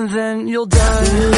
and then you'll die.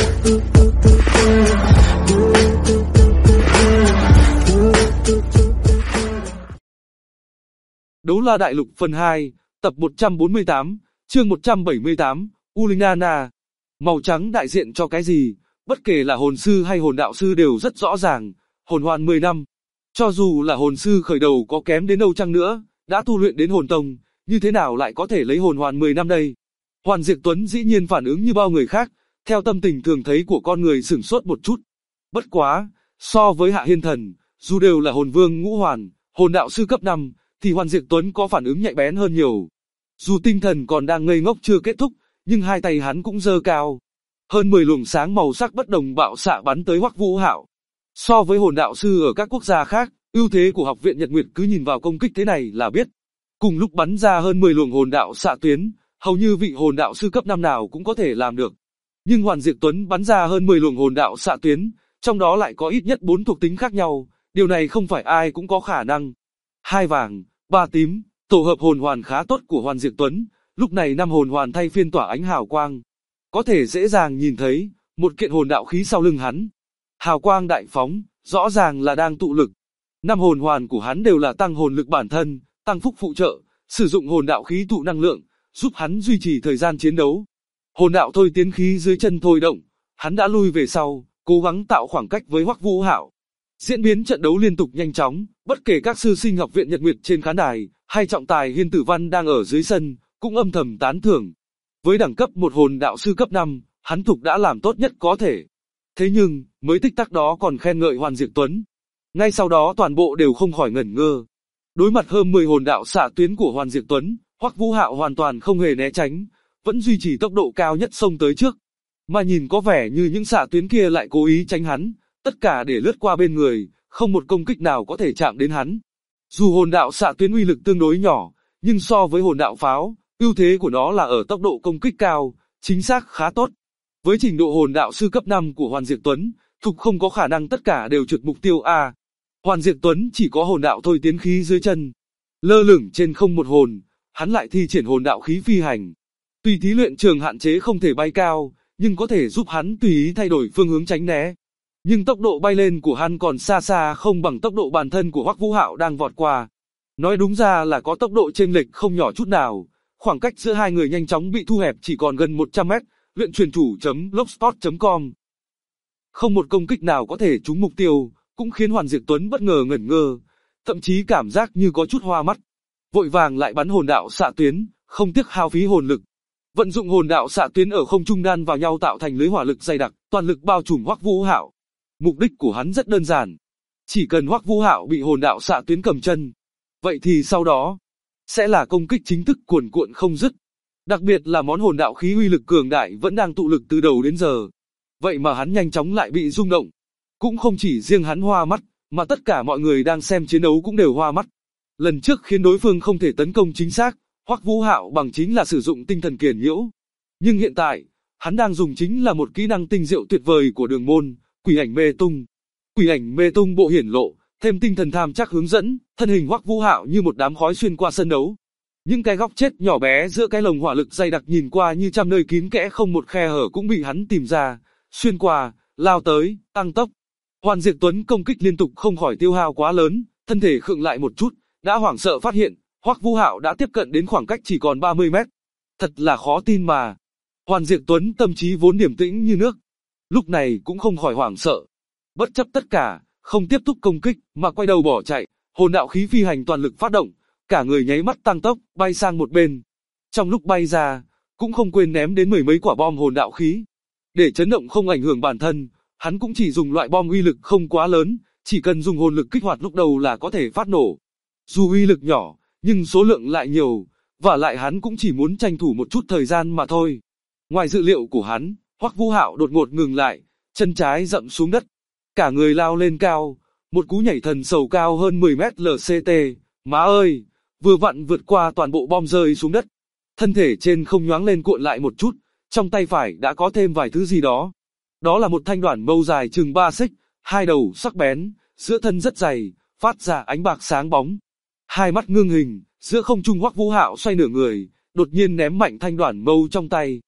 Đấu La Đại Lục phần 2, tập 148, chương 178, Ulinana. Màu trắng đại diện cho cái gì? Bất kể là hồn sư hay hồn đạo sư đều rất rõ ràng, hồn hoàn 10 năm. Cho dù là hồn sư khởi đầu có kém đến đâu chăng nữa, đã tu luyện đến hồn tông, như thế nào lại có thể lấy hồn hoàn 10 năm đây? Hoàn Diệt Tuấn dĩ nhiên phản ứng như bao người khác, theo tâm tình thường thấy của con người sửng sốt một chút. Bất quá, so với Hạ Hiên Thần, dù đều là hồn vương ngũ hoàn, hồn đạo sư cấp 5, thì Hoàn Diệt Tuấn có phản ứng nhạy bén hơn nhiều. Dù tinh thần còn đang ngây ngốc chưa kết thúc, nhưng hai tay hắn cũng giơ cao. Hơn 10 luồng sáng màu sắc bất đồng bạo xạ bắn tới Hoắc Vũ Hạo. So với hồn đạo sư ở các quốc gia khác, ưu thế của học viện Nhật Nguyệt cứ nhìn vào công kích thế này là biết. Cùng lúc bắn ra hơn 10 luồng hồn đạo xạ tuyến, hầu như vị hồn đạo sư cấp 5 nào cũng có thể làm được. Nhưng Hoàn Diệt Tuấn bắn ra hơn 10 luồng hồn đạo xạ tuyến, trong đó lại có ít nhất 4 thuộc tính khác nhau, điều này không phải ai cũng có khả năng. 2 vàng, 3 tím, tổ hợp hồn hoàn khá tốt của Hoàn Diệt Tuấn, lúc này 5 hồn hoàn thay phiên tỏa ánh hào quang. Có thể dễ dàng nhìn thấy, một kiện hồn đạo khí sau lưng hắn. Hào quang đại phóng, rõ ràng là đang tụ lực. 5 hồn hoàn của hắn đều là tăng hồn lực bản thân, tăng phúc phụ trợ, sử dụng hồn đạo khí tụ năng lượng, giúp hắn duy trì thời gian chiến đấu. Hồn đạo thôi tiến khí dưới chân thôi động, hắn đã lui về sau, cố gắng tạo khoảng cách với Hoắc Vũ Hạo. Diễn biến trận đấu liên tục nhanh chóng, bất kể các sư sinh học viện Nhật Nguyệt trên khán đài, hay trọng tài Hiên Tử Văn đang ở dưới sân, cũng âm thầm tán thưởng. Với đẳng cấp một hồn đạo sư cấp 5, hắn Thục đã làm tốt nhất có thể. Thế nhưng, mới tích tắc đó còn khen ngợi Hoàn Diệt Tuấn. Ngay sau đó toàn bộ đều không khỏi ngẩn ngơ. Đối mặt hơn 10 hồn đạo xạ tuyến của Hoàn Diệt Tuấn, Hoắc Vũ Hạo hoàn toàn không hề né tránh, vẫn duy trì tốc độ cao nhất xông tới trước. Mà nhìn có vẻ như những xạ tuyến kia lại cố ý tránh hắn, tất cả để lướt qua bên người, không một công kích nào có thể chạm đến hắn. Dù hồn đạo xạ tuyến uy lực tương đối nhỏ, nhưng so với hồn đạo pháo, ưu thế của nó là ở tốc độ công kích cao, chính xác khá tốt. Với trình độ hồn đạo sư cấp 5 của Hoàn Diệt Tuấn, Thục không có khả năng tất cả đều trượt mục tiêu A. Hoàn Diệt Tuấn chỉ có hồn đạo thôi tiến khí dưới chân. Lơ lửng trên không một hồn, hắn lại thi triển hồn đạo khí phi hành. Tuy thí luyện trường hạn chế không thể bay cao, nhưng có thể giúp hắn tùy ý thay đổi phương hướng tránh né. Nhưng tốc độ bay lên của hắn còn xa xa không bằng tốc độ bản thân của Hoắc Vũ Hạo đang vọt qua. Nói đúng ra là có tốc độ chênh lệch không nhỏ chút nào, khoảng cách giữa hai người nhanh chóng bị thu hẹp chỉ còn gần 100 mét, luyện truyền chủ.blogspot.com. Không một công kích nào có thể trúng mục tiêu, cũng khiến Hoàn Diệt Tuấn bất ngờ ngẩn ngơ, thậm chí cảm giác như có chút hoa mắt. Vội vàng lại bắn hồn đạo xạ tuyến, không tiếc hao phí hồn lực. Vận dụng hồn đạo xạ tuyến ở không trung đan vào nhau tạo thành lưới hỏa lực dày đặc, toàn lực bao trùm Hoắc Vũ Hạo. Mục đích của hắn rất đơn giản, chỉ cần Hoắc Vũ Hạo bị hồn đạo xạ tuyến cầm chân, vậy thì sau đó sẽ là công kích chính thức cuồn cuộn không dứt. Đặc biệt là món hồn đạo khí uy lực cường đại vẫn đang tụ lực từ đầu đến giờ. Vậy mà hắn nhanh chóng lại bị rung động. Cũng không chỉ riêng hắn hoa mắt, mà tất cả mọi người đang xem chiến đấu cũng đều hoa mắt. Lần trước khiến đối phương không thể tấn công chính xác, Hoắc Vũ Hạo bằng chính là sử dụng tinh thần kiền nhiễu. Nhưng hiện tại, hắn đang dùng chính là một kỹ năng tinh diệu tuyệt vời của đường môn, Quỷ ảnh mê tung. Quỷ ảnh mê tung bộ hiển lộ, thêm tinh thần tham chắc hướng dẫn, thân hình Hoắc Vũ Hạo như một đám khói xuyên qua sân đấu. Những cái góc chết nhỏ bé giữa cái lồng hỏa lực dày đặc nhìn qua như trăm nơi kín kẽ không một khe hở cũng bị hắn tìm ra, xuyên qua, lao tới, tăng tốc. Hoàn Diệt Tuấn công kích liên tục không khỏi tiêu hao quá lớn, thân thể khựng lại một chút, đã hoảng sợ phát hiện, Hoắc Vũ Hạo đã tiếp cận đến khoảng cách chỉ còn 30 mét. Thật là khó tin mà. Hoàn Diệt Tuấn tâm trí vốn điềm tĩnh như nước, lúc này cũng không khỏi hoảng sợ. Bất chấp tất cả, không tiếp tục công kích, mà quay đầu bỏ chạy, hồn đạo khí phi hành toàn lực phát động, cả người nháy mắt tăng tốc, bay sang một bên. Trong lúc bay ra, cũng không quên ném đến 10 mấy quả bom hồn đạo khí. Để chấn động không ảnh hưởng bản thân, hắn cũng chỉ dùng loại bom uy lực không quá lớn, chỉ cần dùng hồn lực kích hoạt lúc đầu là có thể phát nổ. Dù uy lực nhỏ, nhưng số lượng lại nhiều, và lại hắn cũng chỉ muốn tranh thủ một chút thời gian mà thôi. Ngoài dự liệu của hắn, Hoắc Vũ Hạo đột ngột ngừng lại, chân trái dậm xuống đất, cả người lao lên cao, một cú nhảy thần sầu cao hơn 10 mét LCT, má ơi, vừa vặn vượt qua toàn bộ bom rơi xuống đất. Thân thể trên không nhoáng lên cuộn lại một chút, trong tay phải đã có thêm vài thứ gì đó. Đó là một thanh đoản mâu dài chừng 3 xích, hai đầu sắc bén, giữa thân rất dày, phát ra ánh bạc sáng bóng. Hai mắt ngưng hình, giữa không trung Hoắc Vũ Hạo xoay nửa người, đột nhiên ném mạnh thanh đoản mâu trong tay.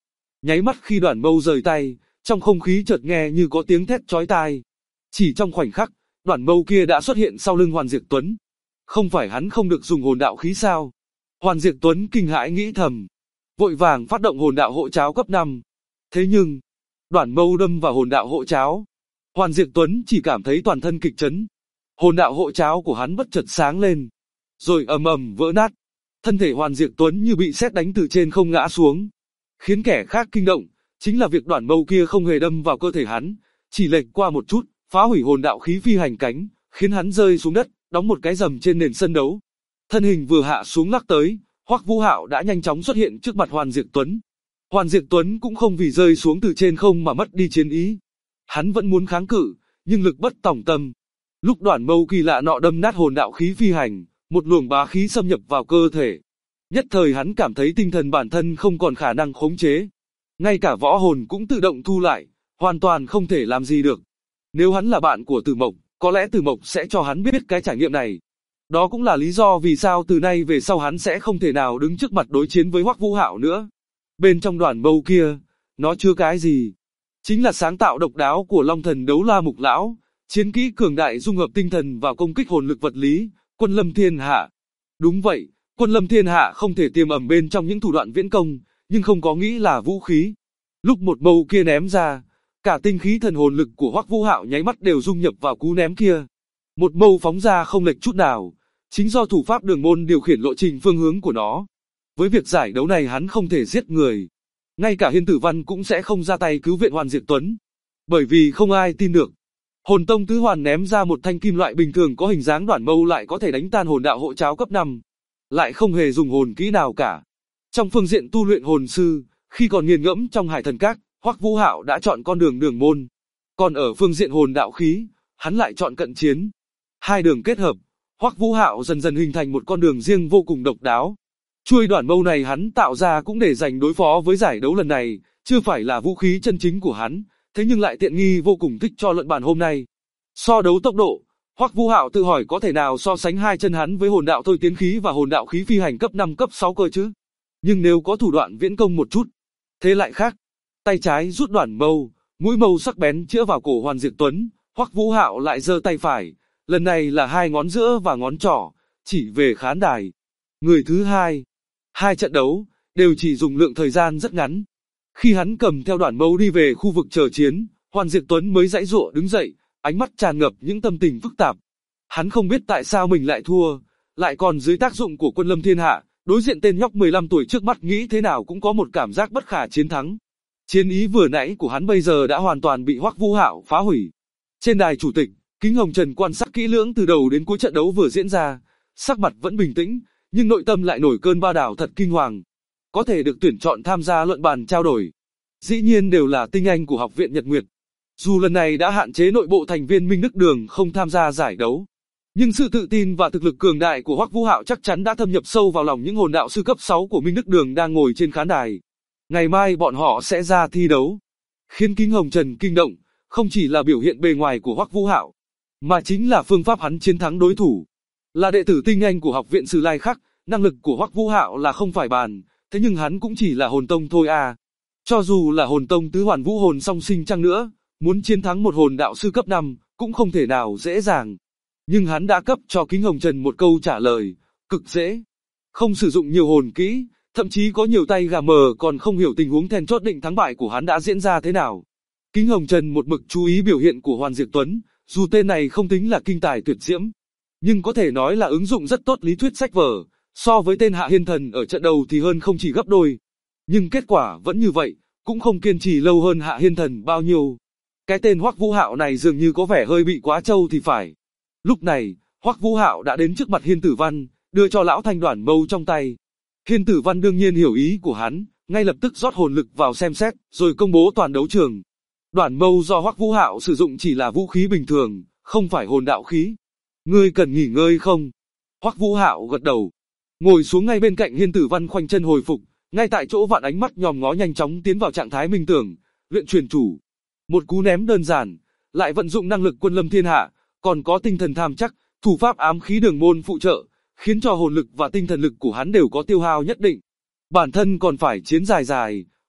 Nháy mắt khi Đoàn Mâu rời tay, trong không khí chợt nghe như có tiếng thét chói tai. Chỉ trong khoảnh khắc, Đoàn Mâu kia đã xuất hiện sau lưng Hoàn Diệt Tuấn. Không phải hắn không được dùng hồn đạo khí sao? Hoàn Diệt Tuấn kinh hãi nghĩ thầm, vội vàng phát động hồn đạo hộ cháo cấp 5. Thế nhưng, Đoàn Mâu đâm vào hồn đạo hộ cháo. Hoàn Diệt Tuấn chỉ cảm thấy toàn thân kịch chấn. Hồn đạo hộ cháo của hắn bất chợt sáng lên, rồi ầm ầm vỡ nát. Thân thể Hoàn Diệt Tuấn như bị sét đánh từ trên không ngã xuống. Khiến kẻ khác kinh động, chính là việc Đoàn Mâu kia không hề đâm vào cơ thể hắn, chỉ lệch qua một chút, phá hủy hồn đạo khí phi hành cánh, khiến hắn rơi xuống đất, đóng một cái rầm trên nền sân đấu. Thân hình vừa hạ xuống lắc tới, Hoắc Vũ Hạo đã nhanh chóng xuất hiện trước mặt Hoàn Diệt Tuấn. Hoàn Diệt Tuấn cũng không vì rơi xuống từ trên không mà mất đi chiến ý. Hắn vẫn muốn kháng cự, nhưng lực bất tòng tâm. Lúc Đoàn Mâu kỳ lạ nọ đâm nát hồn đạo khí phi hành, một luồng bá khí xâm nhập vào cơ thể. Nhất thời hắn cảm thấy tinh thần bản thân không còn khả năng khống chế. Ngay cả võ hồn cũng tự động thu lại, hoàn toàn không thể làm gì được. Nếu hắn là bạn của Tử Mộc, có lẽ Tử Mộc sẽ cho hắn biết cái trải nghiệm này. Đó cũng là lý do vì sao từ nay về sau hắn sẽ không thể nào đứng trước mặt đối chiến với Hoắc Vũ Hạo nữa. Bên trong Đoàn Mâu kia, nó chứa cái gì? Chính là sáng tạo độc đáo của Long Thần Đấu La Mục Lão, chiến kỹ cường đại dung hợp tinh thần vào công kích hồn lực vật lý, Quân Lâm Thiên Hạ. Đúng vậy, Quân Lâm Thiên Hạ không thể tiềm ẩn bên trong những thủ đoạn viễn công, nhưng không có nghĩ là vũ khí. Lúc một mâu kia ném ra, cả tinh khí thần hồn lực của Hoắc Vũ Hạo nháy mắt đều dung nhập vào cú ném kia. Một mâu phóng ra không lệch chút nào, chính do thủ pháp Đường Môn điều khiển lộ trình phương hướng của nó. Với việc giải đấu này hắn không thể giết người. Ngay cả Hiên Tử Văn cũng sẽ không ra tay cứu viện Hoàn Diệt Tuấn. Bởi vì không ai tin được. Hồn Tông Tứ Hoàn ném ra một thanh kim loại bình thường có hình dáng Đoàn Mâu lại có thể đánh tan hồn đạo hộ cháo cấp 5. Lại không hề dùng hồn kỹ nào cả. Trong phương diện tu luyện hồn sư, khi còn nghiền ngẫm trong Hải Thần Các, Hoắc Vũ Hạo đã chọn con đường Đường Môn. Còn ở phương diện hồn đạo khí, hắn lại chọn cận chiến. Hai đường kết hợp, Hoắc Vũ Hạo dần dần hình thành một con đường riêng vô cùng độc đáo. Chuôi Đoàn Mâu này hắn tạo ra cũng để dành đối phó với giải đấu lần này, chưa phải là vũ khí chân chính của hắn, thế nhưng lại tiện nghi vô cùng thích cho luận bàn hôm nay. So đấu tốc độ, Hoắc Vũ Hạo tự hỏi có thể nào so sánh hai chân hắn với hồn đạo thôi tiến khí và hồn đạo khí phi hành cấp 5 cấp 6 cơ chứ? Nhưng nếu có thủ đoạn viễn công một chút, thế lại khác. Tay trái rút Đoàn Mâu, mũi mâu sắc bén chĩa vào cổ Hoàn Diệt Tuấn, Hoắc Vũ Hạo lại giơ tay phải, lần này là hai ngón giữa và ngón trỏ, chỉ về khán đài. Người thứ hai. Hai trận đấu, đều chỉ dùng lượng thời gian rất ngắn. Khi hắn cầm theo Đoàn Mâu đi về khu vực chờ chiến, Hoàn Diệt Tuấn mới giãy giụa đứng dậy, ánh mắt tràn ngập những tâm tình phức tạp. Hắn không biết tại sao mình lại thua, lại còn dưới tác dụng của Quân Lâm Thiên Hạ, đối diện tên nhóc 15 tuổi trước mắt nghĩ thế nào cũng có một cảm giác bất khả chiến thắng. Chiến ý vừa nãy của hắn bây giờ đã hoàn toàn bị Hoắc Vũ Hạo phá hủy. Trên đài chủ tịch, Kính Hồng Trần quan sát kỹ lưỡng từ đầu đến cuối trận đấu vừa diễn ra, sắc mặt vẫn bình tĩnh, nhưng nội tâm lại nổi cơn ba đảo thật kinh hoàng. Có thể được tuyển chọn tham gia luận bàn trao đổi, dĩ nhiên đều là tinh anh của Học viện Nhật Nguyệt. Dù lần này đã hạn chế nội bộ thành viên Minh Đức Đường không tham gia giải đấu, nhưng sự tự tin và thực lực cường đại của Hoắc Vũ Hạo chắc chắn đã thâm nhập sâu vào lòng những hồn đạo sư cấp 6 của Minh Đức Đường đang ngồi trên khán đài. Ngày mai bọn họ sẽ ra thi đấu. Khiến Kính Hồng Trần kinh động, không chỉ là biểu hiện bề ngoài của Hoắc Vũ Hạo, mà chính là phương pháp hắn chiến thắng đối thủ. Là đệ tử tinh anh của Học viện Sử Lai Khắc, năng lực của Hoắc Vũ Hạo là không phải bàn, thế nhưng hắn cũng chỉ là hồn tông thôi à. Cho dù là hồn tông tứ hoàn vũ hồn song sinh chăng nữa, muốn chiến thắng một hồn đạo sư cấp 5, cũng không thể nào dễ dàng. Nhưng hắn đã cấp cho Kính Hồng Trần một câu trả lời, cực dễ. Không sử dụng nhiều hồn kỹ, thậm chí có nhiều tay gà mờ còn không hiểu tình huống then chốt định thắng bại của hắn đã diễn ra thế nào. Kính Hồng Trần một mực chú ý biểu hiện của Hoàn Diệt Tuấn, dù tên này không tính là kinh tài tuyệt diễm, nhưng có thể nói là ứng dụng rất tốt lý thuyết sách vở, so với tên Hạ Hiên Thần ở trận đầu thì hơn không chỉ gấp đôi. Nhưng kết quả vẫn như vậy, cũng không kiên trì lâu hơn Hạ Hiên Thần bao nhiêu. Cái tên Hoắc Vũ Hạo này dường như có vẻ hơi bị quá trâu thì phải. Lúc này, Hoắc Vũ Hạo đã đến trước mặt Hiên Tử Văn, đưa cho lão thanh Đoàn Mâu trong tay. Hiên Tử Văn đương nhiên hiểu ý của hắn, ngay lập tức rót hồn lực vào xem xét, rồi công bố toàn đấu trường. Đoàn Mâu do Hoắc Vũ Hạo sử dụng chỉ là vũ khí bình thường, không phải hồn đạo khí. Ngươi cần nghỉ ngơi không? Hoắc Vũ Hạo gật đầu, ngồi xuống ngay bên cạnh Hiên Tử Văn khoanh chân hồi phục, ngay tại chỗ vạn ánh mắt nhòm ngó nhanh chóng tiến vào trạng thái minh tưởng, luyện truyền chủ. Một cú ném đơn giản, lại vận dụng năng lực Quân Lâm Thiên Hạ, còn có tinh thần tham chắc, thủ pháp ám khí Đường Môn phụ trợ, khiến cho hồn lực và tinh thần lực của hắn đều có tiêu hao nhất định. Bản thân còn phải chiến dài dài,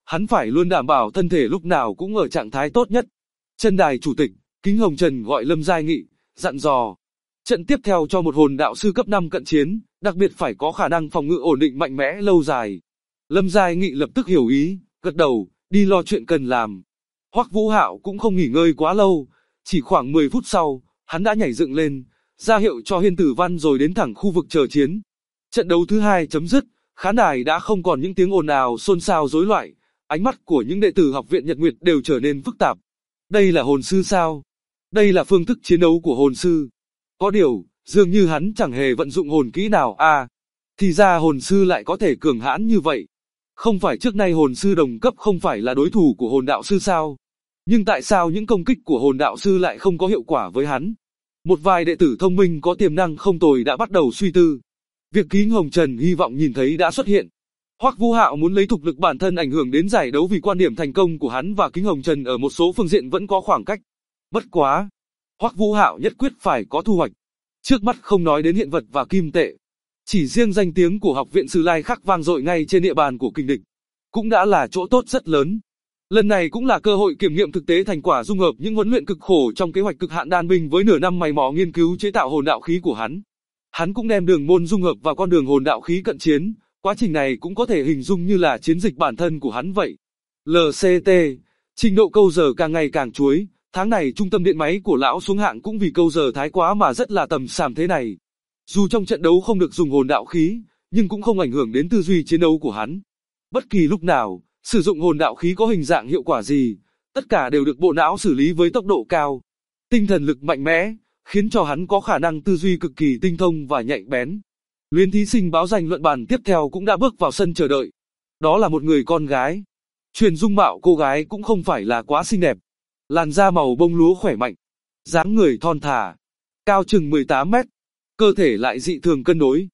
hắn phải luôn đảm bảo thân thể lúc nào cũng ở trạng thái tốt nhất. Chân đài chủ tịch, Kính Hồng Trần gọi Lâm Giai Nghị, dặn dò. Trận tiếp theo cho một hồn đạo sư cấp 5 cận chiến, đặc biệt phải có khả năng phòng ngự ổn định mạnh mẽ lâu dài. Lâm Giai Nghị lập tức hiểu ý, gật đầu, đi lo chuyện cần làm. Hoắc Vũ Hạo cũng không nghỉ ngơi quá lâu, chỉ khoảng 10 phút sau, hắn đã nhảy dựng lên, ra hiệu cho Hiên Tử Văn rồi đến thẳng khu vực chờ chiến. Trận đấu thứ 2 chấm dứt, khán đài đã không còn những tiếng ồn ào xôn xao rối loạn, ánh mắt của những đệ tử học viện Nhật Nguyệt đều trở nên phức tạp. Đây là hồn sư sao? Đây là phương thức chiến đấu của hồn sư. Có điều, dường như hắn chẳng hề vận dụng hồn kỹ nào thì ra hồn sư lại có thể cường hãn như vậy. Không phải trước nay hồn sư đồng cấp không phải là đối thủ của hồn đạo sư sao? Nhưng tại sao những công kích của hồn đạo sư lại không có hiệu quả với hắn? Một vài đệ tử thông minh có tiềm năng không tồi đã bắt đầu suy tư. Việc Kính Hồng Trần hy vọng nhìn thấy đã xuất hiện. Hoắc Vũ Hạo muốn lấy thực lực bản thân ảnh hưởng đến giải đấu vì quan điểm thành công của hắn và Kính Hồng Trần ở một số phương diện vẫn có khoảng cách. Bất quá, Hoắc Vũ Hạo nhất quyết phải có thu hoạch. Trước mắt không nói đến hiện vật và kim tệ, chỉ riêng danh tiếng của học viện Sử Lai Khắc vang dội ngay trên địa bàn của kình địch, cũng đã là chỗ tốt rất lớn. Lần này cũng là cơ hội kiểm nghiệm thực tế thành quả dung hợp những huấn luyện cực khổ trong kế hoạch cực hạn đan binh với nửa năm mày mò nghiên cứu chế tạo hồn đạo khí của hắn. Hắn cũng đem đường môn dung hợp vào con đường hồn đạo khí cận chiến, quá trình này cũng có thể hình dung như là chiến dịch bản thân của hắn vậy. LCT, trình độ câu giờ càng ngày càng chuối, tháng này trung tâm điện máy của lão xuống hạng cũng vì câu giờ thái quá mà rất là tầm xàm thế này. Dù trong trận đấu không được dùng hồn đạo khí, nhưng cũng không ảnh hưởng đến tư duy chiến đấu của hắn. Bất kỳ lúc nào, sử dụng hồn đạo khí có hình dạng hiệu quả gì, tất cả đều được bộ não xử lý với tốc độ cao. Tinh thần lực mạnh mẽ, khiến cho hắn có khả năng tư duy cực kỳ tinh thông và nhạy bén. Luyến thí sinh báo danh luận bàn tiếp theo cũng đã bước vào sân chờ đợi. Đó là một người con gái. Truyền dung mạo cô gái cũng không phải là quá xinh đẹp. Làn da màu bông lúa khỏe mạnh, dáng người thon thả, cao chừng 18 mét, cơ thể lại dị thường cân đối.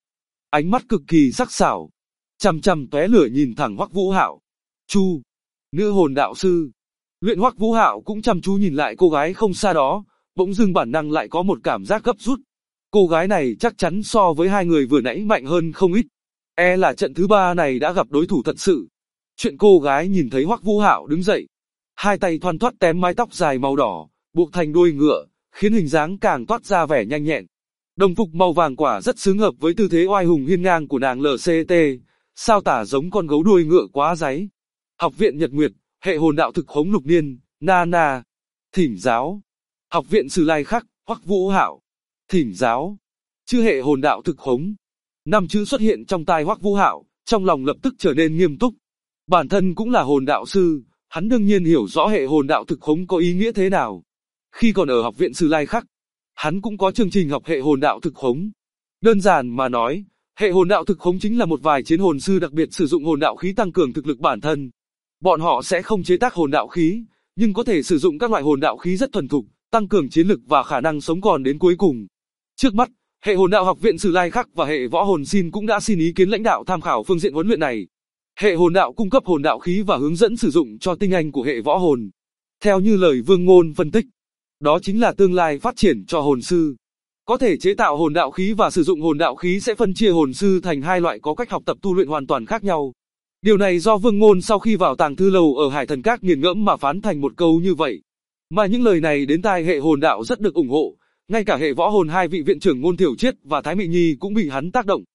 Ánh mắt cực kỳ sắc sảo, chằm chằm tóe lửa nhìn thẳng Hoắc Vũ Hạo. Chu, nữ hồn đạo sư. Luyện Hoắc Vũ Hạo cũng chăm chú nhìn lại cô gái không xa đó, bỗng dưng bản năng lại có một cảm giác gấp rút. Cô gái này chắc chắn so với hai người vừa nãy mạnh hơn không ít. Là trận thứ 3 này đã gặp đối thủ thật sự. Chuyện cô gái nhìn thấy Hoắc Vũ Hạo đứng dậy, hai tay thoăn thoắt tém mái tóc dài màu đỏ, buộc thành đuôi ngựa, khiến hình dáng càng toát ra vẻ nhanh nhẹn. Đồng phục màu vàng quả rất xứng hợp với tư thế oai hùng hiên ngang của nàng LCT, sao tả giống con gấu đuôi ngựa quá dáy. Học viện Nhật Nguyệt, hệ hồn đạo thực khống lục niên, Nana. Thỉnh giáo. Học viện Sử Lai Khắc, Hoắc Vũ Hạo. Thỉnh giáo. Chữ hệ hồn đạo thực khống. 5 chữ xuất hiện trong tai Hoắc Vũ Hạo, trong lòng lập tức trở nên nghiêm túc. Bản thân cũng là hồn đạo sư, hắn đương nhiên hiểu rõ hệ hồn đạo thực khống có ý nghĩa thế nào. Khi còn ở học viện Sử Lai Khắc, hắn cũng có chương trình học hệ hồn đạo thực khống. Đơn giản mà nói, hệ hồn đạo thực khống chính là một vài chiến hồn sư đặc biệt sử dụng hồn đạo khí tăng cường thực lực bản thân. Bọn họ sẽ không chế tác hồn đạo khí, nhưng có thể sử dụng các loại hồn đạo khí rất thuần thục, tăng cường chiến lực và khả năng sống còn đến cuối cùng. Trước mắt, hệ hồn đạo học viện Sử Lai Khắc và hệ võ hồn xin cũng đã xin ý kiến lãnh đạo tham khảo phương diện huấn luyện này. Hệ hồn đạo cung cấp hồn đạo khí và hướng dẫn sử dụng cho tinh anh của hệ võ hồn. Theo như lời Vương Ngôn phân tích, đó chính là tương lai phát triển cho hồn sư. Có thể chế tạo hồn đạo khí và sử dụng hồn đạo khí sẽ phân chia hồn sư thành hai loại có cách học tập tu luyện hoàn toàn khác nhau. Điều này do Vương Ngôn sau khi vào tàng thư lầu ở Hải Thần Các nghiền ngẫm mà phán thành một câu như vậy. Mà những lời này đến tai hệ hồn đạo rất được ủng hộ, ngay cả hệ võ hồn hai vị viện trưởng Ngôn Thiểu Triết và Thái Mị Nhi cũng bị hắn tác động.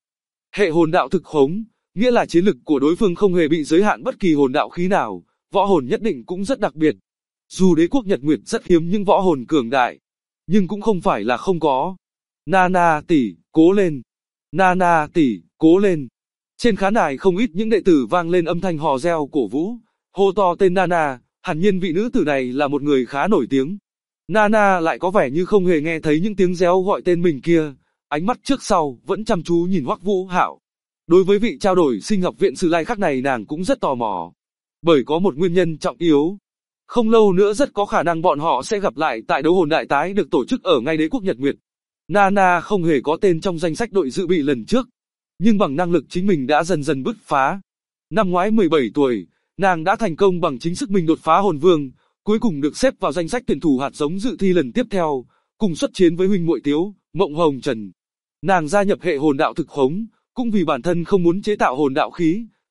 Hệ hồn đạo thực khống, nghĩa là chiến lực của đối phương không hề bị giới hạn bất kỳ hồn đạo khí nào, võ hồn nhất định cũng rất đặc biệt. Dù đế quốc Nhật Nguyệt rất hiếm những võ hồn cường đại, nhưng cũng không phải là không có. Nana tỷ, cố lên. Nana tỷ, cố lên. Trên khán đài không ít những đệ tử vang lên âm thanh hò reo cổ vũ, hô to tên Nana, hẳn nhiên vị nữ tử này là một người khá nổi tiếng. Nana lại có vẻ như không hề nghe thấy những tiếng réo gọi tên mình kia, ánh mắt trước sau vẫn chăm chú nhìn Hoắc Vũ Hạo. Đối với vị trao đổi sinh học viện Sử Lai Khắc này nàng cũng rất tò mò, bởi có một nguyên nhân trọng yếu. Không lâu nữa rất có khả năng bọn họ sẽ gặp lại tại đấu hồn đại tái được tổ chức ở ngay đế quốc Nhật Nguyệt. Nana không hề có tên trong danh sách đội dự bị lần trước, nhưng bằng năng lực chính mình đã dần dần bứt phá. Năm ngoái 17 tuổi, nàng đã thành công bằng chính sức mình đột phá hồn vương, cuối cùng được xếp vào danh sách tuyển thủ hạt giống dự thi lần tiếp theo, cùng xuất chiến với huynh muội Tiếu, Mộng Hồng Trần. Nàng gia nhập hệ hồn đạo thực khống, cũng vì bản thân không muốn chế tạo hồn đạo khí,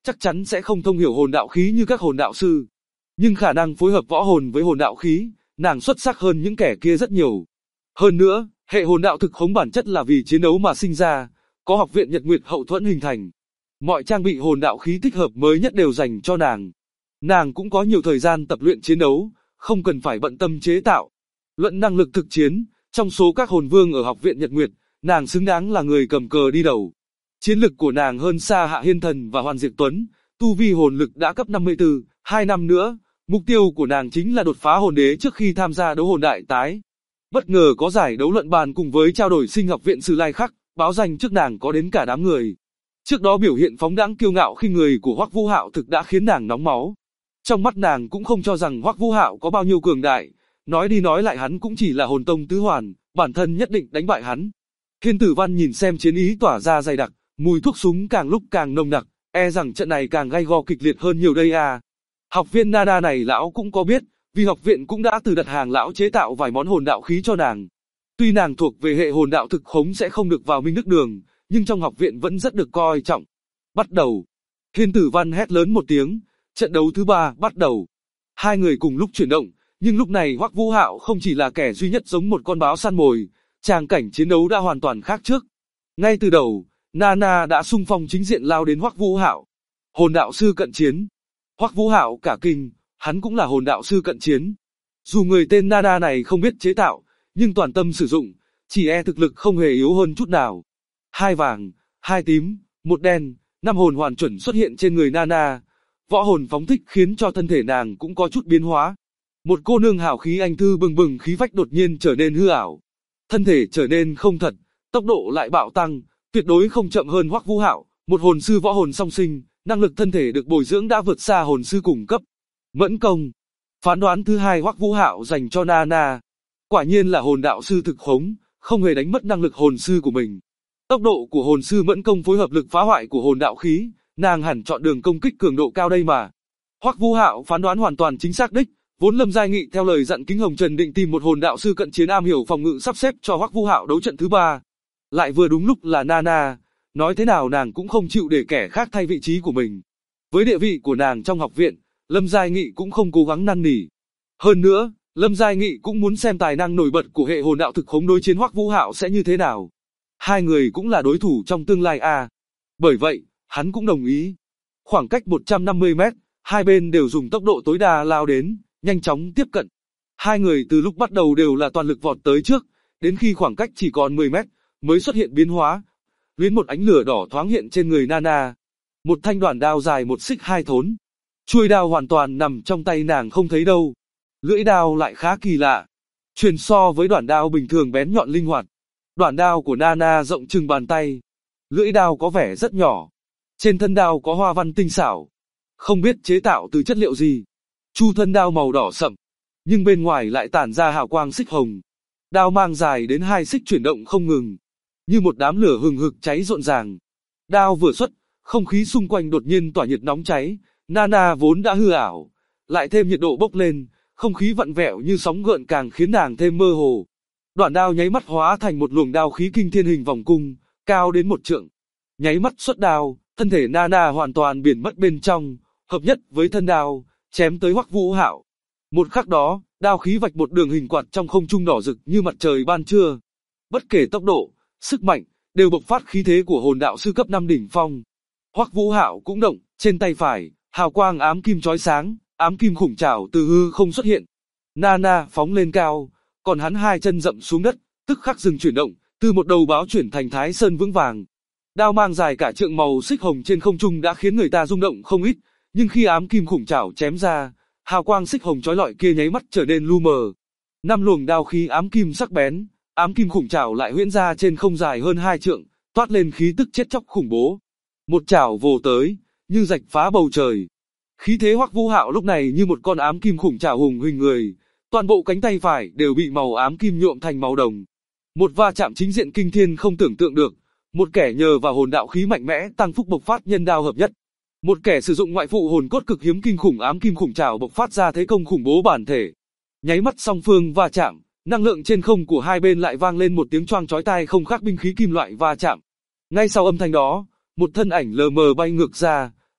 chắc chắn sẽ không thông hiểu hồn đạo khí như các hồn đạo sư. Nhưng khả năng phối hợp võ hồn với hồn đạo khí, nàng xuất sắc hơn những kẻ kia rất nhiều. Hơn nữa, hệ hồn đạo thực khống bản chất là vì chiến đấu mà sinh ra, có học viện Nhật Nguyệt hậu thuẫn hình thành. Mọi trang bị hồn đạo khí thích hợp mới nhất đều dành cho nàng. Nàng cũng có nhiều thời gian tập luyện chiến đấu, không cần phải bận tâm chế tạo. Luận năng lực thực chiến, trong số các hồn vương ở học viện Nhật Nguyệt, nàng xứng đáng là người cầm cờ đi đầu. Chiến lực của nàng hơn xa Hạ Hiên Thần và Hoàn Diệt Tuấn, tu vi hồn lực đã cấp 54, 2 năm nữa, mục tiêu của nàng chính là đột phá hồn đế trước khi tham gia đấu hồn đại tái. Bất ngờ có giải đấu luận bàn cùng với trao đổi sinh học viện Sử Lai Khắc, báo danh trước nàng có đến cả đám người. Trước đó biểu hiện phóng đãng kiêu ngạo khinh người của Hoắc Vũ Hạo thực đã khiến nàng nóng máu. Trong mắt nàng cũng không cho rằng Hoắc Vũ Hạo có bao nhiêu cường đại, nói đi nói lại hắn cũng chỉ là hồn tông tứ hoàn, bản thân nhất định đánh bại hắn. Thiên Tử Văn nhìn xem chiến ý tỏa ra dày đặc, mùi thuốc súng càng lúc càng nồng nặc, e rằng trận này càng gay go kịch liệt hơn nhiều đây à. Học viên Nana này lão cũng có biết, vì học viện cũng đã từ đặt hàng lão chế tạo vài món hồn đạo khí cho nàng. Tuy nàng thuộc về hệ hồn đạo thực khống sẽ không được vào Minh Đức Đường, nhưng trong học viện vẫn rất được coi trọng. Bắt đầu. Thiên Tử Văn hét lớn một tiếng, trận đấu thứ 3 bắt đầu. Hai người cùng lúc chuyển động, nhưng lúc này Hoắc Vũ Hạo không chỉ là kẻ duy nhất giống một con báo săn mồi, tràng cảnh chiến đấu đã hoàn toàn khác trước. Ngay từ đầu, Nana đã xung phong chính diện lao đến Hoắc Vũ Hạo. Hồn đạo sư cận chiến. Hoắc Vũ Hạo cả kinh, hắn cũng là hồn đạo sư cận chiến. Dù người tên Nana này không biết chế tạo, nhưng toàn tâm sử dụng, chỉ e thực lực không hề yếu hơn chút nào. 2 vàng, 2 tím, 1 đen, 5 hồn hoàn chuẩn xuất hiện trên người Nana. Võ hồn phóng thích khiến cho thân thể nàng cũng có chút biến hóa. Một cô nương hào khí anh thư bừng bừng khí phách đột nhiên trở nên hư ảo. Thân thể trở nên không thật, tốc độ lại bạo tăng, tuyệt đối không chậm hơn Hoắc Vũ Hạo, một hồn sư võ hồn song sinh, năng lực thân thể được bồi dưỡng đã vượt xa hồn sư cùng cấp. Mẫn công. Phán đoán thứ 2 Hoắc Vũ Hạo dành cho Nana. Quả nhiên là hồn đạo sư thực khống, không hề đánh mất năng lực hồn sư của mình. Tốc độ của hồn sư mẫn công phối hợp lực phá hoại của hồn đạo khí, nàng hẳn chọn đường công kích cường độ cao đây mà. Hoắc Vũ Hạo phán đoán hoàn toàn chính xác đích, vốn Lâm Giai Nghị theo lời dặn Kính Hồng Trần định tìm một hồn đạo sư cận chiến am hiểu phòng ngự sắp xếp cho Hoắc Vũ Hạo đấu trận thứ 3. Lại vừa đúng lúc là Nana, nói thế nào nàng cũng không chịu để kẻ khác thay vị trí của mình. Với địa vị của nàng trong học viện, Lâm Giai Nghị cũng không cố gắng năn nỉ. Hơn nữa, Lâm Giai Nghị cũng muốn xem tài năng nổi bật của hệ hồn đạo thực khống đối chiến Hoắc Vũ Hạo sẽ như thế nào. Hai người cũng là đối thủ trong tương lai à. Bởi vậy, hắn cũng đồng ý. Khoảng cách 150 mét, hai bên đều dùng tốc độ tối đa lao đến, nhanh chóng tiếp cận. Hai người từ lúc bắt đầu đều là toàn lực vọt tới trước, đến khi khoảng cách chỉ còn 10 mét, mới xuất hiện biến hóa. Luyến một ánh lửa đỏ thoáng hiện trên người Nana. Một thanh đoạn đao dài 1 xích 2 thốn. Chuôi đao hoàn toàn nằm trong tay nàng không thấy đâu. Lưỡi đao lại khá kỳ lạ. Truyền so với đoạn đao bình thường bén nhọn linh hoạt. Đoạn đao của Nana rộng chừng bàn tay. Lưỡi đao có vẻ rất nhỏ. Trên thân đao có hoa văn tinh xảo. Không biết chế tạo từ chất liệu gì. Chu thân đao màu đỏ sậm. Nhưng bên ngoài lại tản ra hào quang xích hồng. Đao mang dài đến 2 xích chuyển động không ngừng. Như một đám lửa hừng hực cháy rộn ràng. Đao vừa xuất, không khí xung quanh đột nhiên tỏa nhiệt nóng cháy. Nana vốn đã hư ảo. Lại thêm nhiệt độ bốc lên. Không khí vặn vẹo như sóng gợn càng khiến nàng thêm mơ hồ. Đoạn đao nháy mắt hóa thành một luồng đao khí kinh thiên hình vòng cung, cao đến 1 trượng. Nháy mắt xuất đao, thân thể Nana hoàn toàn biến mất bên trong, hợp nhất với thân đao, chém tới Hoắc Vũ Hạo. Một khắc đó, đao khí vạch một đường hình quạt trong không trung đỏ rực như mặt trời ban trưa. Bất kể tốc độ, sức mạnh, đều bộc phát khí thế của hồn đạo sư cấp 5 đỉnh phong. Hoắc Vũ Hạo cũng động, trên tay phải, hào quang ám kim chói sáng, ám kim khủng trảo từ hư không xuất hiện. Nana phóng lên cao, còn hắn 2 chân dậm xuống đất, tức khắc dừng chuyển động, từ một đầu báo chuyển thành Thái Sơn vững vàng. Đao mang dài cả trượng màu xích hồng trên không trung đã khiến người ta rung động không ít, nhưng khi ám kim khủng trảo chém ra, hào quang xích hồng chói lọi kia nháy mắt trở nên lu mờ. 5 luồng đao khí ám kim sắc bén, ám kim khủng trảo lại huyễn ra trên không dài hơn 2 trượng, toát lên khí tức chết chóc khủng bố. Một trảo vồ tới, như rạch phá bầu trời. Khí thế Hoắc Vũ Hạo lúc này như một con ám kim khủng trảo hùng hình người, toàn bộ cánh tay phải đều bị màu ám kim nhuộm thành màu đồng. Một va chạm chính diện kinh thiên không tưởng tượng được, một kẻ nhờ vào hồn đạo khí mạnh mẽ tăng phúc bộc phát nhân đao hợp nhất. Một kẻ sử dụng ngoại phụ hồn cốt cực hiếm kinh khủng ám kim khủng trảo bộc phát ra thế công khủng bố bản thể. Nháy mắt song phương va chạm, năng lượng trên không của hai bên lại vang lên một tiếng choang chói tai không khác binh khí kim loại va chạm. Ngay sau âm thanh đó, một thân ảnh lờ mờ bay ngược ra,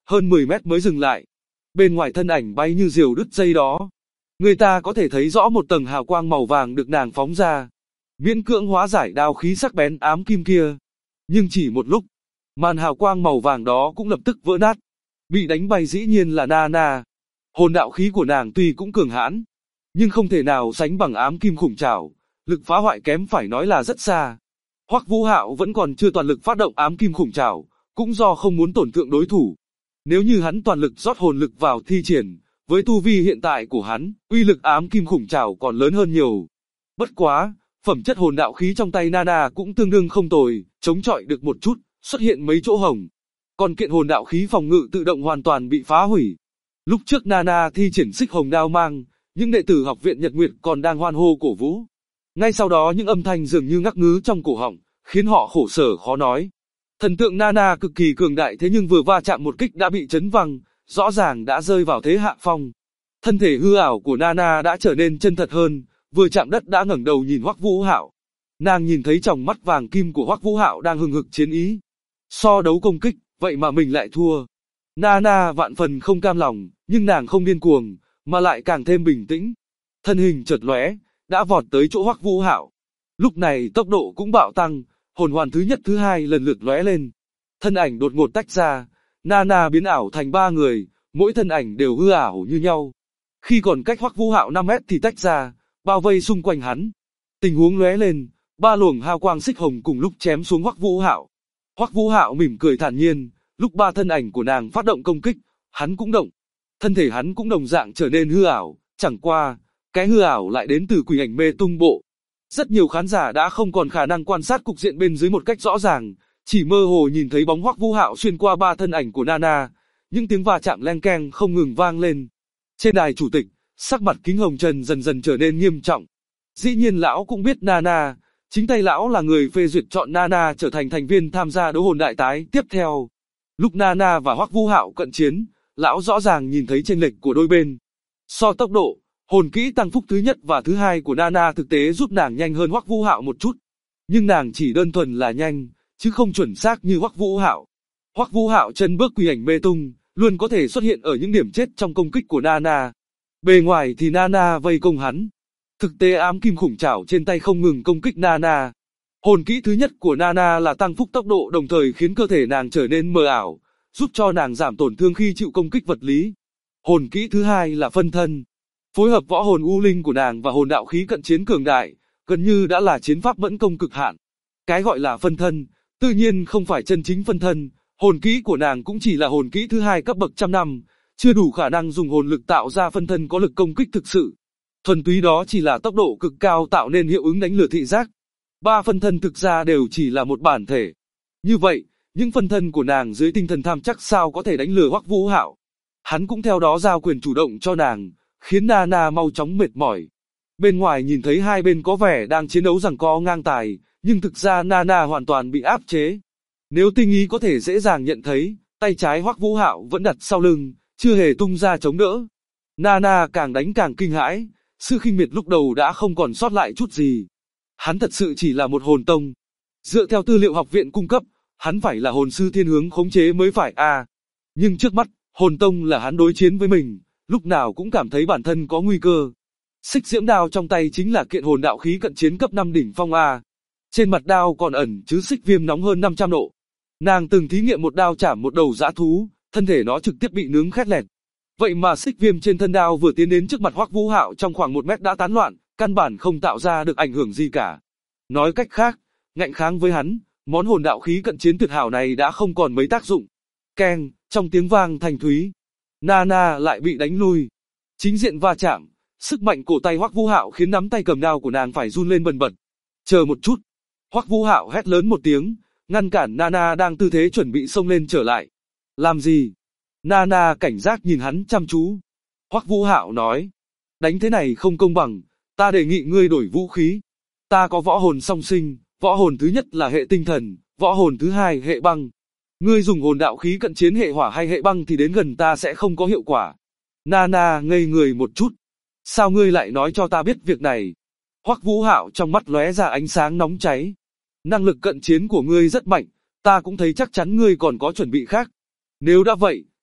hơn 10 mét mới dừng lại. Bên ngoài thân ảnh bay như diều đứt dây đó, người ta có thể thấy rõ một tầng hào quang màu vàng được nàng phóng ra, miễn cưỡng hóa giải đao khí sắc bén ám kim kia. Nhưng chỉ một lúc, màn hào quang màu vàng đó cũng lập tức vỡ nát. Bị đánh bay dĩ nhiên là Nana. Hồn đạo khí của nàng tuy cũng cường hãn, nhưng không thể nào sánh bằng ám kim khủng trảo, lực phá hoại kém phải nói là rất xa. Hoắc Vũ Hạo vẫn còn chưa toàn lực phát động ám kim khủng trảo, cũng do không muốn tổn thương đối thủ. Nếu như hắn toàn lực rót hồn lực vào thi triển, với tu vi hiện tại của hắn, uy lực ám kim khủng trảo còn lớn hơn nhiều. Bất quá, phẩm chất hồn đạo khí trong tay Nana cũng tương đương không tồi, chống chọi được một chút, xuất hiện mấy chỗ hổng. Còn kiện hồn đạo khí phòng ngự tự động hoàn toàn bị phá hủy. Lúc trước Nana thi triển xích hồng đao mang, những đệ tử học viện Nhật Nguyệt còn đang hoan hô cổ vũ. Ngay sau đó những âm thanh dường như ngắc ngứ trong cổ họng, khiến họ khổ sở khó nói. Thần tượng Nana cực kỳ cường đại, thế nhưng vừa va chạm một kích đã bị chấn văng, rõ ràng đã rơi vào thế hạ phong. Thân thể hư ảo của Nana đã trở nên chân thật hơn, vừa chạm đất đã ngẩng đầu nhìn Hoắc Vũ Hạo. Nàng nhìn thấy tròng mắt vàng kim của Hoắc Vũ Hạo đang hừng hực chiến ý. So đấu công kích, vậy mà mình lại thua. Nana vạn phần không cam lòng, nhưng nàng không điên cuồng, mà lại càng thêm bình tĩnh. Thân hình chợt lóe, đã vọt tới chỗ Hoắc Vũ Hạo. Lúc này tốc độ cũng bạo tăng, hồn hoàn thứ nhất thứ hai lần lượt lóe lên. Thân ảnh đột ngột tách ra, Nana biến ảo thành 3 người, mỗi thân ảnh đều hư ảo như nhau. Khi còn cách Hoắc Vũ Hạo 5 mét thì tách ra, bao vây xung quanh hắn. Tình huống lóe lên, 3 luồng hào quang xích hồng cùng lúc chém xuống Hoắc Vũ Hạo. Hoắc Vũ Hạo mỉm cười thản nhiên, lúc 3 thân ảnh của nàng phát động công kích, hắn cũng động. Thân thể hắn cũng đồng dạng trở nên hư ảo, chẳng qua, cái hư ảo lại đến từ quỷ ảnh mê tung bộ. Rất nhiều khán giả đã không còn khả năng quan sát cục diện bên dưới một cách rõ ràng, chỉ mơ hồ nhìn thấy bóng Hoắc Vũ Hạo xuyên qua 3 thân ảnh của Nana, những tiếng va chạm leng keng không ngừng vang lên. Trên đài chủ tịch, sắc mặt Kính Hồng Trần dần dần trở nên nghiêm trọng. Dĩ nhiên lão cũng biết Nana, chính tay lão là người phê duyệt chọn Nana trở thành thành viên tham gia đấu hồn đại tái tiếp theo. Lúc Nana và Hoắc Vũ Hạo cận chiến, lão rõ ràng nhìn thấy chênh lệch của đôi bên. So tốc độ, hồn kỹ tăng phúc thứ nhất và thứ hai của Nana thực tế giúp nàng nhanh hơn Hoắc Vũ Hạo một chút. Nhưng nàng chỉ đơn thuần là nhanh, chứ không chuẩn xác như Hoắc Vũ Hạo. Hoắc Vũ Hạo chân bước quỷ ảnh mê tung, luôn có thể xuất hiện ở những điểm chết trong công kích của Nana. Bề ngoài thì Nana vây công hắn. Thực tế ám kim khủng trảo trên tay không ngừng công kích Nana. Hồn kỹ thứ nhất của Nana là tăng phúc tốc độ, đồng thời khiến cơ thể nàng trở nên mờ ảo, giúp cho nàng giảm tổn thương khi chịu công kích vật lý. Hồn kỹ thứ hai là phân thân. Phối hợp võ hồn u linh của nàng và hồn đạo khí cận chiến cường đại, gần như đã là chiến pháp mẫn công cực hạn. Cái gọi là phân thân, tự nhiên không phải chân chính phân thân, hồn kỹ của nàng cũng chỉ là hồn kỹ thứ hai cấp bậc trăm năm, chưa đủ khả năng dùng hồn lực tạo ra phân thân có lực công kích thực sự. Thuần túy đó chỉ là tốc độ cực cao tạo nên hiệu ứng đánh lừa thị giác. 3 phân thân thực ra đều chỉ là một bản thể. Như vậy, những phân thân của nàng dưới tinh thần tham chắc sao có thể đánh lừa Hoắc Vũ Hạo. Hắn cũng theo đó giao quyền chủ động cho nàng, khiến Nana mau chóng mệt mỏi. Bên ngoài nhìn thấy hai bên có vẻ đang chiến đấu giằng co ngang tài, nhưng thực ra Nana hoàn toàn bị áp chế. Nếu tinh ý có thể dễ dàng nhận thấy, tay trái Hoắc Vũ Hạo vẫn đặt sau lưng, chưa hề tung ra chống đỡ. Nana càng đánh càng kinh hãi, sự khinh miệt lúc đầu đã không còn sót lại chút gì. Hắn thật sự chỉ là một hồn tông. Dựa theo tư liệu học viện cung cấp, hắn phải là hồn sư thiên hướng khống chế mới phải Nhưng trước mắt, hồn tông là hắn đối chiến với mình, lúc nào cũng cảm thấy bản thân có nguy cơ. Xích diễm đao trong tay chính là kiện hồn đạo khí cận chiến cấp 5 đỉnh phong Trên mặt đao còn ẩn chứa xích viêm nóng hơn 500 độ. Nàng từng thí nghiệm một đao chảm một đầu dã thú, thân thể nó trực tiếp bị nướng khét lẹt. Vậy mà xích viêm trên thân đao vừa tiến đến trước mặt Hoắc Vũ Hạo trong khoảng 1 mét đã tán loạn, căn bản không tạo ra được ảnh hưởng gì cả. Nói cách khác, ngạnh kháng với hắn, món hồn đạo khí cận chiến tuyệt hảo này đã không còn mấy tác dụng. Keng, trong tiếng vang thanh thúy, Nana lại bị đánh lui. Chính diện va chạm, sức mạnh cổ tay Hoắc Vũ Hạo khiến nắm tay cầm đao của nàng phải run lên bần bật. Chờ một chút, Hoắc Vũ Hạo hét lớn một tiếng, ngăn cản Nana đang tư thế chuẩn bị xông lên trở lại. Làm gì? Nana cảnh giác nhìn hắn chăm chú. Hoắc Vũ Hạo nói, đánh thế này không công bằng, ta đề nghị ngươi đổi vũ khí. Ta có võ hồn song sinh, võ hồn thứ nhất là hệ tinh thần, võ hồn thứ hai hệ băng. Ngươi dùng hồn đạo khí cận chiến hệ hỏa hay hệ băng thì đến gần ta sẽ không có hiệu quả. Nana ngây người một chút. Sao ngươi lại nói cho ta biết việc này? Hoắc Vũ Hạo trong mắt lóe ra ánh sáng nóng cháy. Năng lực cận chiến của ngươi rất mạnh, ta cũng thấy chắc chắn ngươi còn có chuẩn bị khác. Nếu đã vậy,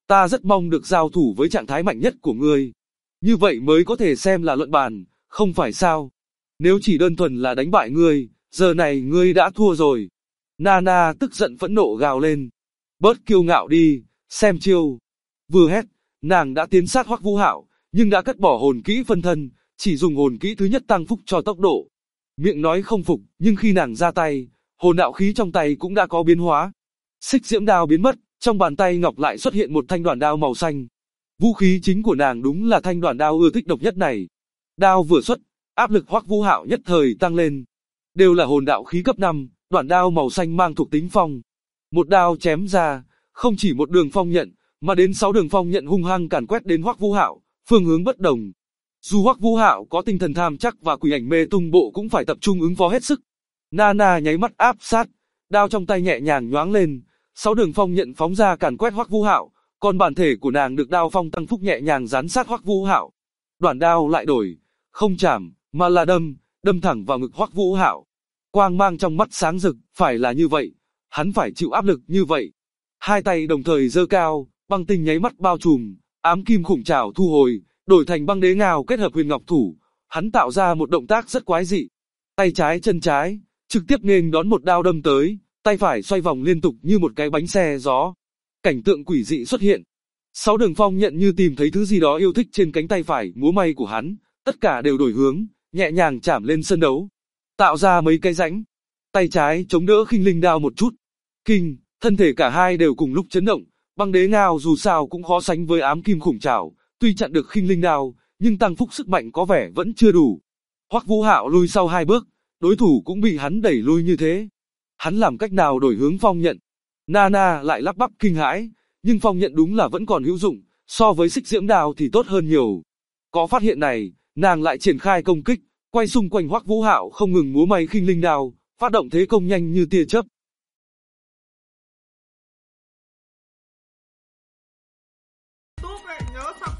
Ta rất mong được giao thủ với trạng thái mạnh nhất của ngươi. Như vậy mới có thể xem là luận bàn, không phải sao? Nếu chỉ đơn thuần là đánh bại ngươi, giờ này ngươi đã thua rồi. Nana tức giận phẫn nộ gào lên. Bớt kiêu ngạo đi, xem chiêu. Vừa hét, nàng đã tiến sát Hoắc Vũ Hạo, nhưng đã cất bỏ hồn kỹ phân thân, chỉ dùng hồn kỹ thứ nhất tăng phúc cho tốc độ. Miệng nói không phục, nhưng khi nàng ra tay, hồn đạo khí trong tay cũng đã có biến hóa. Xích diễm đao biến mất, trong bàn tay ngọc lại xuất hiện một thanh đoàn đao màu xanh. Vũ khí chính của nàng đúng là thanh đoàn đao ưa thích độc nhất này. Đao vừa xuất, áp lực Hoắc Vũ Hạo nhất thời tăng lên. Đều là hồn đạo khí cấp 5, đoạn đao màu xanh mang thuộc tính phong. Một đao chém ra, không chỉ một đường phong nhận, mà đến 6 đường phong nhận hung hăng càn quét đến Hoắc Vũ Hạo, phương hướng bất đồng. Dù Hoắc Vũ Hạo có tinh thần tham chắc và quỷ ảnh mê tung bộ cũng phải tập trung ứng phó hết sức. Nana nháy mắt áp sát, đao trong tay nhẹ nhàng nhoáng lên, 6 đường phong nhận phóng ra càn quét Hoắc Vũ Hạo, còn bản thể của nàng được đao phong tăng phúc nhẹ nhàng dán sát Hoắc Vũ Hạo. Đoạn đao lại đổi, không chảm, mà là đâm thẳng vào ngực Hoắc Vũ Hạo. Quang mang trong mắt sáng rực, phải là như vậy, hắn phải chịu áp lực như vậy. Hai tay đồng thời giơ cao, băng tinh nháy mắt bao trùm, ám kim khủng trảo thu hồi, đổi thành băng đế ngào kết hợp huyền ngọc thủ, hắn tạo ra một động tác rất quái dị. Tay trái chân trái, trực tiếp nghênh đón một đao đâm tới, tay phải xoay vòng liên tục như một cái bánh xe gió. Cảnh tượng quỷ dị xuất hiện. 6 đường phong nhận như tìm thấy thứ gì đó yêu thích trên cánh tay phải múa may của hắn, tất cả đều đổi hướng, nhẹ nhàng chạm lên sân đấu, tạo ra mấy cái rãnh. Tay trái chống đỡ khinh linh đao một chút. Kinh, thân thể cả hai đều cùng lúc chấn động, băng đế ngao dù sao cũng khó sánh với ám kim khủng trảo, tuy chặn được khinh linh đao, nhưng tăng phúc sức mạnh có vẻ vẫn chưa đủ. Hoắc Vũ Hạo lùi sau 2 bước, đối thủ cũng bị hắn đẩy lui như thế. Hắn làm cách nào đổi hướng phong nhận? Nana lại lắp bắp kinh hãi, nhưng phong nhận đúng là vẫn còn hữu dụng, so với xích diễm đao thì tốt hơn nhiều. Có phát hiện này, nàng lại triển khai công kích, quay xung quanh Hoắc Vũ Hạo không ngừng múa may khinh linh đao, phát động thế công nhanh như tia chớp. Túp này, nhớ